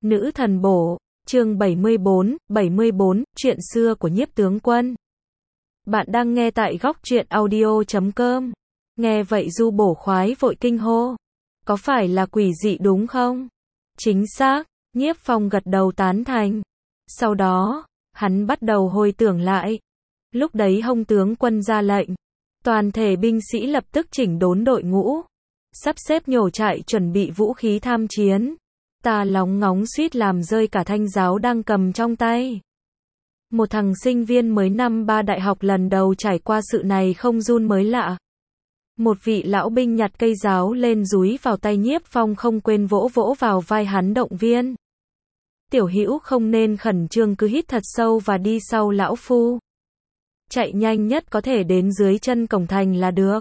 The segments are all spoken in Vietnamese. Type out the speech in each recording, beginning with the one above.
Nữ thần bổ, chương 74, chuyện xưa của Nhiếp tướng quân. Bạn đang nghe tại góc truyện audio.com. Nghe vậy Du Bổ khoái vội kinh hô. Có phải là quỷ dị đúng không? Chính xác, Nhiếp Phong gật đầu tán thành. Sau đó, hắn bắt đầu hồi tưởng lại. Lúc đấy Hồng tướng quân ra lệnh. Toàn thể binh sĩ lập tức chỉnh đốn đội ngũ. Sắp xếp nhổ trại chuẩn bị vũ khí tham chiến. Ta lóng ngóng suýt làm rơi cả thanh giáo đang cầm trong tay. Một thằng sinh viên mới năm 3 đại học lần đầu trải qua sự này không run mới lạ. Một vị lão binh nhặt cây giáo lên dúi vào tay Nhiếp Phong không quên vỗ vỗ vào vai hắn động viên. Tiểu hữu không nên khẩn trương, cứ hít thật sâu và đi sau lão phu. Chạy nhanh nhất có thể đến dưới chân cổng thành là được.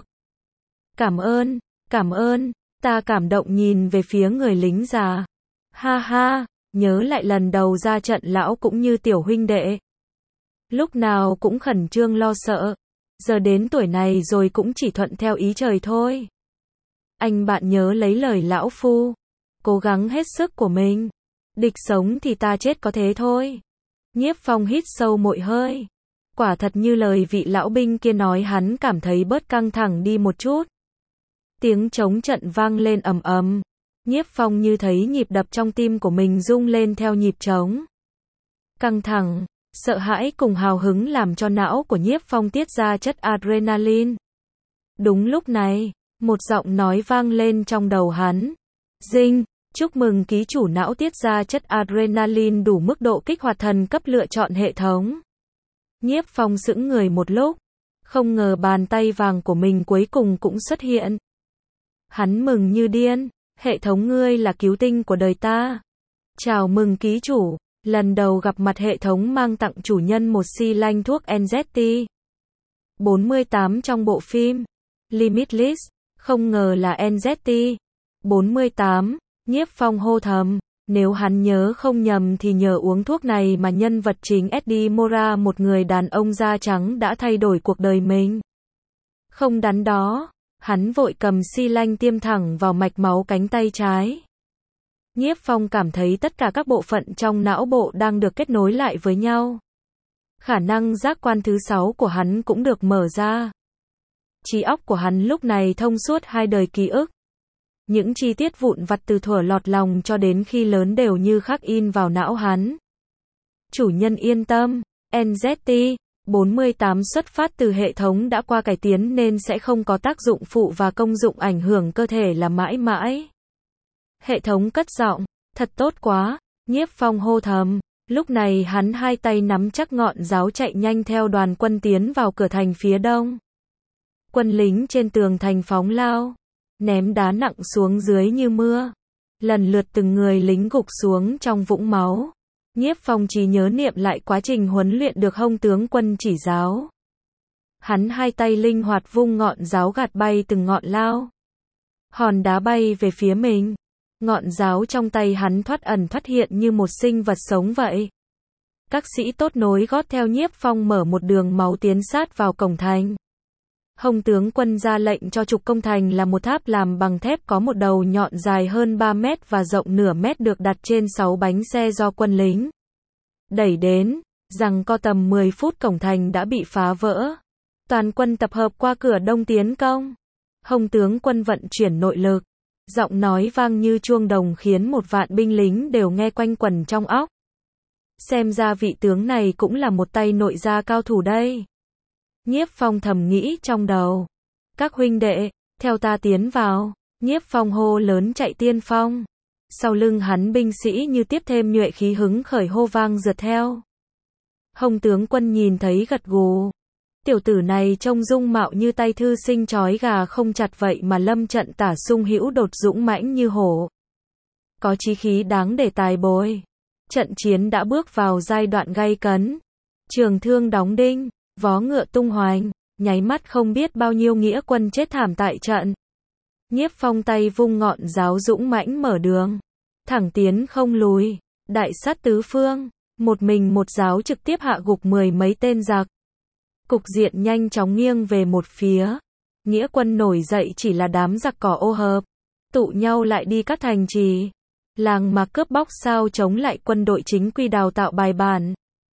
Cảm ơn, ta cảm động nhìn về phía người lính già. Ha ha, nhớ lại lần đầu ra trận lão cũng như tiểu huynh đệ. Lúc nào cũng khẩn trương lo sợ. Giờ đến tuổi này rồi cũng chỉ thuận theo ý trời thôi. Anh bạn nhớ lấy lời lão phu. Cố gắng hết sức của mình. Địch sống thì ta chết có thế thôi. Nhiếp Phong hít sâu một hơi. Quả thật như lời vị lão binh kia nói, hắn cảm thấy bớt căng thẳng đi một chút. Tiếng trống trận vang lên ầm ầm. Nhiếp Phong như thấy nhịp đập trong tim của mình rung lên theo nhịp trống. Căng thẳng, sợ hãi cùng hào hứng làm cho não của Nhiếp Phong tiết ra chất adrenaline. Đúng lúc này, một giọng nói vang lên trong đầu hắn. Dinh, chúc mừng ký chủ não tiết ra chất adrenaline đủ mức độ kích hoạt thần cấp, lựa chọn hệ thống. Nhiếp Phong sững người một lúc, không ngờ bàn tay vàng của mình cuối cùng cũng xuất hiện. Hắn mừng như điên. Hệ thống, ngươi là cứu tinh của đời ta. Chào mừng ký chủ, lần đầu gặp mặt hệ thống mang tặng chủ nhân một xi lanh thuốc NZT 48 trong bộ phim Limitless, không ngờ là NZT 48, Nhiếp Phong hô thầm, nếu hắn nhớ không nhầm thì nhờ uống thuốc này mà nhân vật chính Eddie Mora, một người đàn ông da trắng đã thay đổi cuộc đời mình. Không đắn đo, hắn vội cầm xi lanh tiêm thẳng vào mạch máu cánh tay trái. Nhiếp Phong cảm thấy tất cả các bộ phận trong não bộ đang được kết nối lại với nhau. Khả năng giác quan thứ 6 của hắn cũng được mở ra. Trí óc của hắn lúc này thông suốt hai đời ký ức. Những chi tiết vụn vặt từ thuở lọt lòng cho đến khi lớn đều như khắc in vào não hắn. Chủ nhân yên tâm, NZT 48 xuất phát từ hệ thống đã qua cải tiến nên sẽ không có tác dụng phụ và công dụng ảnh hưởng cơ thể là mãi mãi. Hệ thống cất giọng, thật tốt quá, Nhiếp Phong hô thầm. Lúc này hắn hai tay nắm chắc ngọn giáo chạy nhanh theo đoàn quân tiến vào cửa thành phía đông. Quân lính trên tường thành phóng lao, ném đá nặng xuống dưới như mưa. Lần lượt từng người lính gục xuống trong vũng máu. Nhiếp Phong chỉ nhớ niệm lại quá trình huấn luyện được Hồng tướng quân chỉ giáo. Hắn hai tay linh hoạt vung ngọn giáo gạt bay từng ngọn lao. Hòn đá bay về phía mình. Ngọn giáo trong tay hắn thoát ẩn thoát hiện như một sinh vật sống vậy. Các sĩ tốt nối gót theo Nhiếp Phong mở một đường máu tiến sát vào cổng thành. Hồng tướng quân ra lệnh cho trục công thành là một tháp làm bằng thép có một đầu nhọn dài hơn 3 mét và rộng nửa mét được đặt trên 6 bánh xe do quân lính đẩy đến, rằng có tầm 10 phút cổng thành đã bị phá vỡ. Toàn quân tập hợp qua cửa đông tiến công. Hồng tướng quân vận chuyển nội lực. Giọng nói vang như chuông đồng khiến 1 vạn binh lính đều nghe quanh quẩn trong óc. Xem ra vị tướng này cũng là một tay nội gia cao thủ đây. Nhiếp Phong thầm nghĩ trong đầu. Các huynh đệ, theo ta tiến vào. Nhiếp Phong hô lớn chạy tiên phong. Sau lưng hắn binh sĩ như tiếp thêm nhuệ khí, hứng khởi hô vang rượt theo. Hồng tướng quân nhìn thấy gật gù. Tiểu tử này trông dung mạo như tay thư sinh trói gà không chặt vậy mà lâm trận tả sung hữu đột, dũng mãnh như hổ. Có chí khí đáng để tài bồi. Trận chiến đã bước vào giai đoạn gay cấn. Trường thương đóng đinh, vó ngựa tung hoành, nháy mắt không biết bao nhiêu nghĩa quân chết thảm tại trận. Nhiếp Phong tay vung ngọn giáo dũng mãnh mở đường. Thẳng tiến không lùi, đại sát tứ phương. Một mình một giáo trực tiếp hạ gục 10 mấy tên giặc. Cục diện nhanh chóng nghiêng về một phía. Nghĩa quân nổi dậy chỉ là đám giặc cỏ ô hợp. Tụ nhau lại đi các thành trì. Làng mà cướp bóc sao chống lại quân đội chính quy đào tạo bài bản.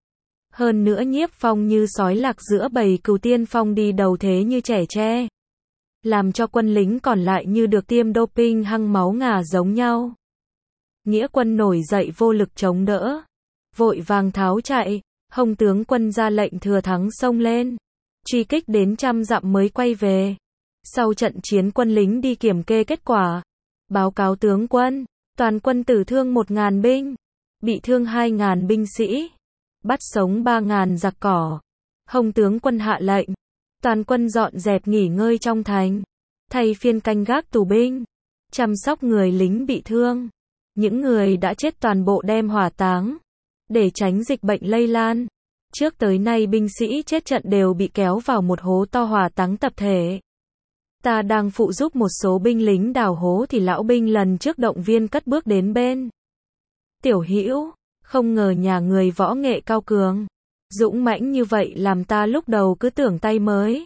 Hơn nữa Nhiếp Phong như sói lạc giữa bầy cừu, tiên phong đi đầu thế như trẻ tre. Làm cho quân lính còn lại như được tiêm doping hăng máu ngả giống nhau. Nghĩa quân nổi dậy vô lực chống đỡ. Vội vàng tháo chạy, Hồng tướng quân ra lệnh thừa thắng xông lên. Truy kích đến 100 dặm mới quay về. Sau trận chiến quân lính đi kiểm kê kết quả. Báo cáo tướng quân, toàn quân tử thương 1.000 binh, bị thương 2.000 binh sĩ, bắt sống 3.000 giặc cỏ. Hồng tướng quân hạ lệnh, toàn quân dọn dẹp nghỉ ngơi trong thành, thay phiên canh gác tù binh, chăm sóc người lính bị thương. Những người đã chết toàn bộ đem hỏa táng, để tránh dịch bệnh lây lan. Trước tới nay binh sĩ chết trận đều bị kéo vào một hố to hỏa táng tập thể. Ta đang phụ giúp một số binh lính đào hố thì lão binh lần trước động viên cất bước đến bên. Tiểu Hữu, không ngờ nhà người võ nghệ cao cường, dũng mãnh như vậy làm ta lúc đầu cứ tưởng tay mới.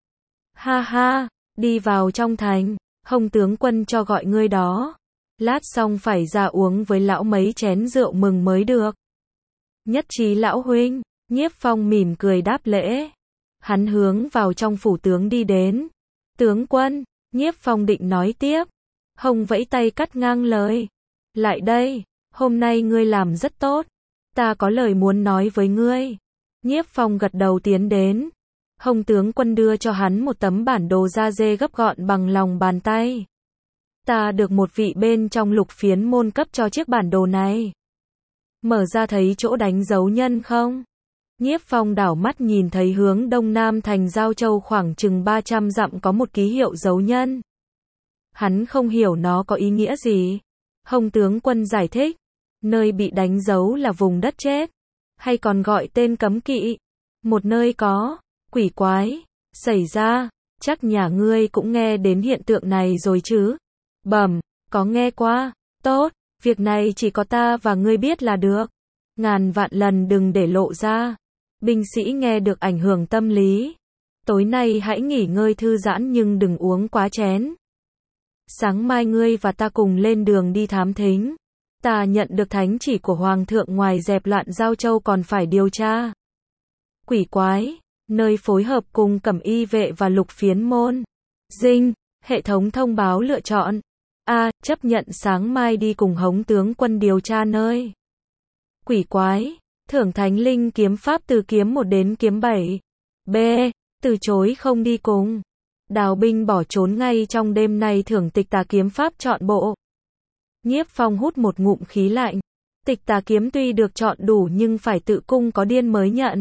Ha ha, đi vào trong thành, Hồng tướng quân cho gọi ngươi đó. Lát xong phải ra uống với lão mấy chén rượu mừng mới được. Nhất trí lão huynh, Nhiếp Phong mỉm cười đáp lễ. Hắn hướng vào trong phủ tướng đi đến. Tướng quân, Nhiếp Phong định nói tiếp. Hồng vẫy tay cắt ngang lời. Lại đây, hôm nay ngươi làm rất tốt. Ta có lời muốn nói với ngươi. Nhiếp Phong gật đầu tiến đến. Hồng tướng quân đưa cho hắn một tấm bản đồ da dê gấp gọn bằng lòng bàn tay. Ta được một vị bên trong Lục Phiến môn cấp cho chiếc bản đồ này. Mở ra thấy chỗ đánh dấu nhân không? Nhiếp Phong đảo mắt nhìn thấy hướng đông nam thành Giao Châu khoảng chừng 300 dặm có một ký hiệu dấu nhân. Hắn không hiểu nó có ý nghĩa gì. Hồng tướng quân giải thích, nơi bị đánh dấu là vùng đất chết, hay còn gọi tên cấm kỵ. Một nơi có quỷ quái xảy ra, chắc nhà ngươi cũng nghe đến hiện tượng này rồi chứ? Bẩm, có nghe qua. Tốt, việc này chỉ có ta và ngươi biết là được. Ngàn vạn lần đừng để lộ ra. Binh sĩ nghe được ảnh hưởng tâm lý. Tối nay hãy nghỉ ngơi thư giãn nhưng đừng uống quá chén. Sáng mai ngươi và ta cùng lên đường đi thám thính. Ta nhận được thánh chỉ của Hoàng thượng, ngoài dẹp loạn Giao Châu còn phải điều tra quỷ quái, nơi phối hợp cùng Cẩm Y vệ và Lục Phiến môn. Dinh, hệ thống thông báo lựa chọn. A. Chấp nhận sáng mai đi cùng Hồng tướng quân điều tra nơi quỷ quái. Thưởng Thánh Linh kiếm pháp từ kiếm 1 đến kiếm 7. B. Từ chối không đi cùng. Đào binh bỏ trốn ngay trong đêm nay, thưởng Tịch Tà kiếm pháp chọn bộ. Nhiếp Phong hút một ngụm khí lạnh. Tịch Tà kiếm tuy được chọn đủ nhưng phải tự cung có điên mới nhận.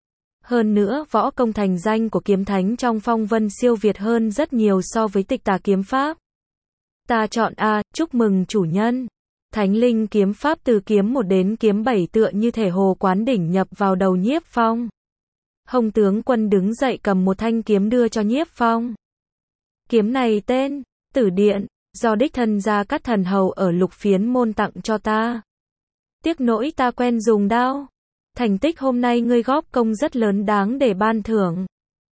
Hơn nữa, võ công thành danh của kiếm thánh trong phong vân siêu việt hơn rất nhiều so với Tịch Tà kiếm pháp. Ta chọn A. Chúc mừng chủ nhân. Thánh Linh kiếm pháp từ kiếm 1 đến kiếm 7 tựa như thể hồ quán đỉnh nhập vào đầu Nhiếp Phong. Hồng tướng quân đứng dậy cầm một thanh kiếm đưa cho Nhiếp Phong. Kiếm này tên Tử Điện, do đích thân Gia Cát thần hầu ở Lục Phiến môn tặng cho ta. Tiếc nỗi ta quen dùng đao. Thành tích hôm nay ngươi góp công rất lớn, đáng để ban thưởng.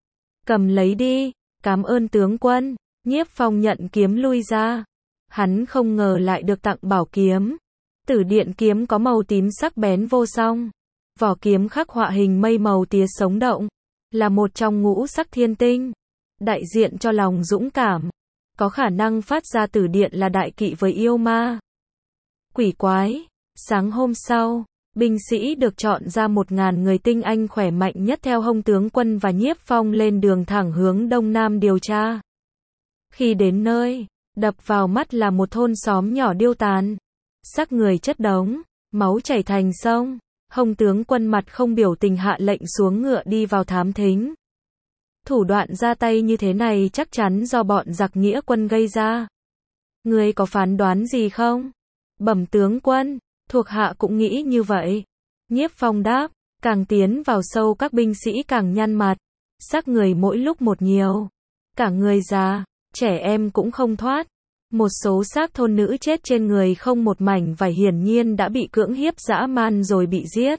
Cầm lấy đi, cảm ơn tướng quân. Nhiếp Phong nhận kiếm lui ra. Hắn không ngờ lại được tặng bảo kiếm. Tử Điện kiếm có màu tím sắc bén vô song. Vỏ kiếm khắc họa hình mây màu tía sống động. Là một trong ngũ sắc thiên tinh. Đại diện cho lòng dũng cảm. Có khả năng phát ra tử điện là đại kỵ với yêu ma. Quỷ quái. Sáng hôm sau, binh sĩ được chọn ra 1.000 người tinh anh khỏe mạnh nhất theo Hồng tướng quân và Nhiếp Phong lên đường thẳng hướng đông nam điều tra. Khi đến nơi, đập vào mắt là một thôn xóm nhỏ điêu tàn. Xác người chất đống, máu chảy thành sông. Hồng tướng quân mặt không biểu tình hạ lệnh xuống ngựa đi vào thám thính. Thủ đoạn ra tay như thế này chắc chắn do bọn giặc nghĩa quân gây ra. Ngươi có phán đoán gì không? Bẩm tướng quân, thuộc hạ cũng nghĩ như vậy. Nhiếp Phong đáp, càng tiến vào sâu các binh sĩ càng nhăn mặt. Xác người mỗi lúc một nhiều. Cả người già, trẻ em cũng không thoát. Một số xác thôn nữ chết trên người không một mảnh vải, hiển nhiên đã bị cưỡng hiếp dã man rồi bị giết.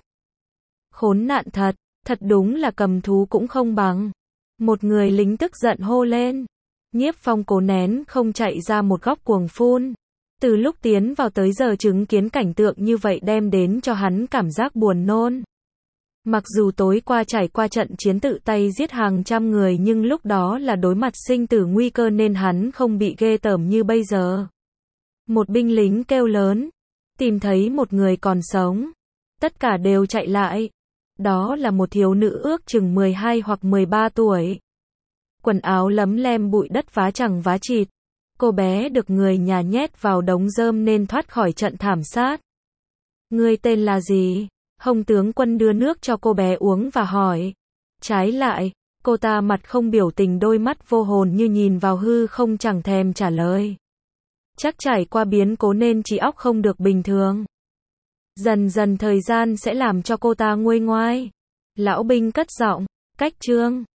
Khốn nạn thật, thật đúng là cầm thú cũng không bằng. Một người lính tức giận hô lên. Nhiếp Phong cố nén không chạy ra một góc cuồng phun. Từ lúc tiến vào tới giờ chứng kiến cảnh tượng như vậy đem đến cho hắn cảm giác buồn nôn. Mặc dù tối qua trải qua trận chiến tự tay giết hàng trăm người nhưng lúc đó là đối mặt sinh tử nguy cơ nên hắn không bị ghê tởm như bây giờ. Một binh lính kêu lớn, tìm thấy một người còn sống. Tất cả đều chạy lại. Đó là một thiếu nữ ước chừng 12 hoặc 13 tuổi. Quần áo lấm lem bụi đất vá chẳng vá chịt. Cô bé được người nhà nhét vào đống rơm nên thoát khỏi trận thảm sát. Ngươi tên là gì? Hồng tướng quân đưa nước cho cô bé uống và hỏi. Trái lại, cô ta mặt không biểu tình, đôi mắt vô hồn như nhìn vào hư không, chẳng thèm trả lời. Chắc trải qua biến cố nên trí óc không được bình thường. Dần dần thời gian sẽ làm cho cô ta nguôi ngoai. Lão binh cất giọng, cách chương.